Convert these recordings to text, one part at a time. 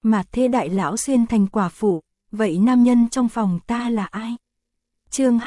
Mạt Thế đại lão xuyên thành quả phụ, vậy nam nhân trong phòng ta là ai? Chương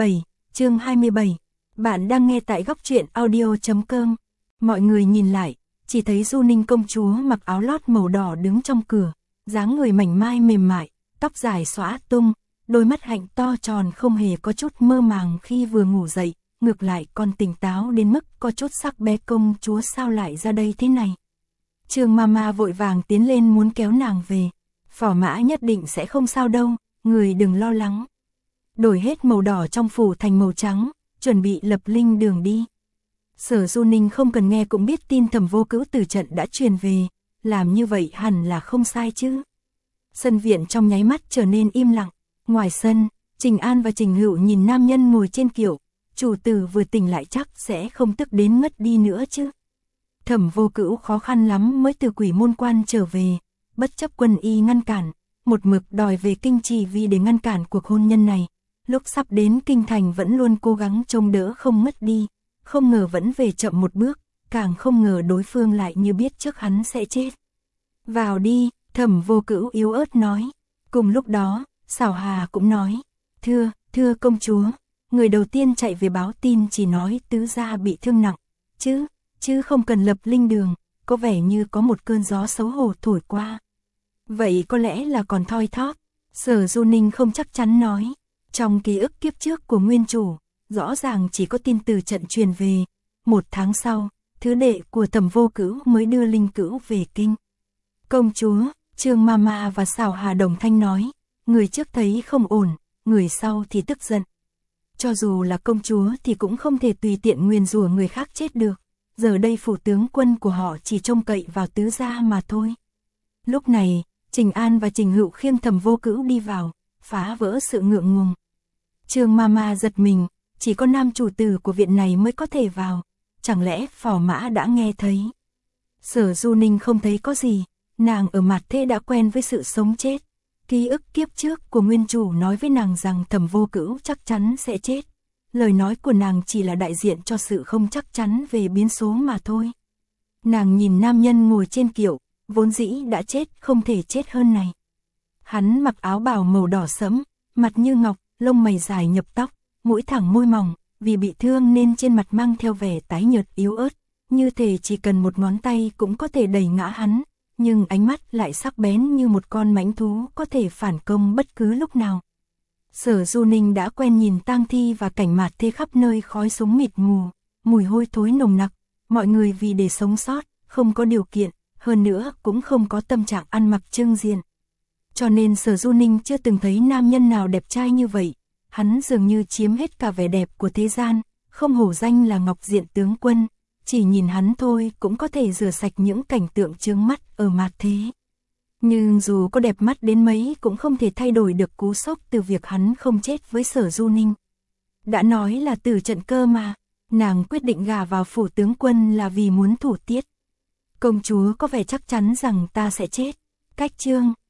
27, bạn đang nghe tại góc truyện audio.com. Mọi người nhìn lại, chỉ thấy Du Ninh công chúa mặc áo lót màu đỏ đứng trong cửa, dáng người mảnh mai mềm mại, tóc dài xõa tung, đôi mắt hạnh to tròn không hề có chút mơ màng khi vừa ngủ dậy, ngược lại còn tỉnh táo đến mức có chút sắc bé. Công chúa sao lại ra đây thế này? Trương Mama vội vàng tiến lên muốn kéo nàng về. Phò mã nhất định sẽ không sao đâu, người đừng lo lắng. Đổi hết màu đỏ trong phủ thành màu trắng, chuẩn bị lập linh đường đi. Sở Du Ninh không cần nghe cũng biết tin Thẩm Vô Cữu từ trận đã truyền về, làm như vậy hẳn là không sai chứ. Sân viện trong nháy mắt trở nên im lặng, ngoài sân, Trình An và Trình Hữu nhìn nam nhân ngồi trên kiệu, chủ tử vừa tỉnh lại chắc sẽ không tức đến mất đi nữa chứ. Thẩm Vô Cữu khó khăn lắm mới từ Quỷ Môn Quan trở về, bất chấp quân y ngăn cản, một mực đòi về kinh chỉ vì để ngăn cản cuộc hôn nhân này. Lúc sắp đến kinh thành vẫn luôn cố gắng trông đỡ không mất đi, không ngờ vẫn về chậm một bước, càng không ngờ đối phương lại như biết trước hắn sẽ chết. Vào đi, Thẩm Vô Cữu yếu ớt nói. Cùng lúc đó, Xảo Hà cũng nói, thưa công chúa, người đầu tiên chạy về báo tin chỉ nói tứ gia bị thương nặng, chứ không cần lập linh đường, có vẻ như có một cơn gió xấu hổ thổi qua. Vậy có lẽ là còn thoi thóp, Sở Du Ninh không chắc chắn nói. Trong ký ức kiếp trước của nguyên chủ, rõ ràng chỉ có tin từ trận truyền về. Một tháng sau, thứ đệ của Thẩm Vô Cữu mới đưa linh cữu về kinh. Công chúa, Trương Mama và Xảo Hà đồng thanh nói, người trước thấy không ổn, người sau thì tức giận. Cho dù là công chúa thì cũng không thể tùy tiện nguyền rủa người khác chết được. Giờ đây phủ tướng quân của họ chỉ trông cậy vào tứ gia mà thôi. Lúc này, Trình An và Trình Hữu khiêng Thẩm Vô Cữu đi vào, phá vỡ sự ngượng ngùng. Trương Mama giật mình, chỉ có nam chủ tử của viện này mới có thể vào, chẳng lẽ phò mã đã nghe thấy? Sở Du Ninh không thấy có gì, nàng ở Mạt Thế đã quen với sự sống chết. Ký ức kiếp trước của nguyên chủ nói với nàng rằng Thẩm Vô Cữu chắc chắn sẽ chết. Lời nói của nàng chỉ là đại diện cho sự không chắc chắn về biến số mà thôi. Nàng nhìn nam nhân ngồi trên kiệu, vốn dĩ đã chết không thể chết hơn này. Hắn mặc áo bào màu đỏ sẫm, mặt như ngọc, lông mày dài nhập tóc, mũi thẳng môi mỏng, vì bị thương nên trên mặt mang theo vẻ tái nhợt yếu ớt, như thể chỉ cần một ngón tay cũng có thể đẩy ngã hắn, nhưng ánh mắt lại sắc bén như một con mãnh thú có thể phản công bất cứ lúc nào. Sở Du Ninh đã quen nhìn tang thi và cảnh Mạt Thế khắp nơi khói súng mịt mù, mùi hôi thối nồng nặc, mọi người vì để sống sót, không có điều kiện, hơn nữa cũng không có tâm trạng ăn mặc trưng diện. Cho nên Sở Du Ninh chưa từng thấy nam nhân nào đẹp trai như vậy, hắn dường như chiếm hết cả vẻ đẹp của thế gian, không hổ danh là Ngọc Diện tướng quân, chỉ nhìn hắn thôi cũng có thể rửa sạch những cảnh tượng chướng mắt ở Mạt Thế. Nhưng dù có đẹp mắt đến mấy cũng không thể thay đổi được cú sốc từ việc hắn không chết với Sở Du Ninh. Đã nói là từ trận cơ mà, nàng quyết định gả vào phủ tướng quân là vì muốn thủ tiết. Công chúa có vẻ chắc chắn rằng ta sẽ chết. Cách chương